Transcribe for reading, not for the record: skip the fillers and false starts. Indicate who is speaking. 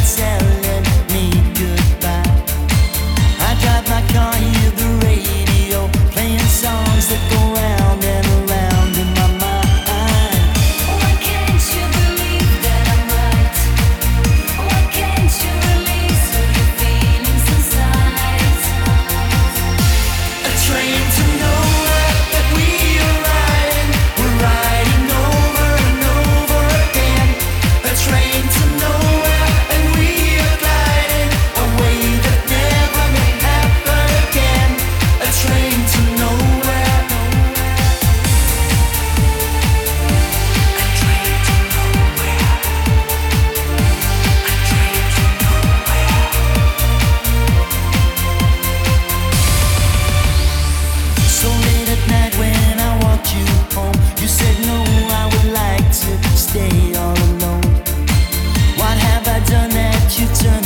Speaker 1: telling me goodbye. I drive my car, hear the radio, playing songs that go round and around in my mind.
Speaker 2: Why can't you believe that I'm right? Why can't you release all your feelings inside?
Speaker 1: A train to nowhere that we are riding. We're riding over and over again. A train to nowhere and we are gliding. A way that never may happen again. A train to nowhere. A train to nowhere. A train to nowhere. So late at night when I walked you home, you said no, I would like to stay all alone. What have I done that you turned